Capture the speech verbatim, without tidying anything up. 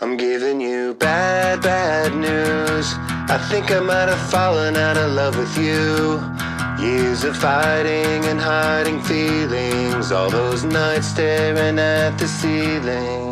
I'm giving you bad, bad news. I think I might have fallen out of love with you. Years of fighting and hiding feelings, all those nights staring at the ceiling.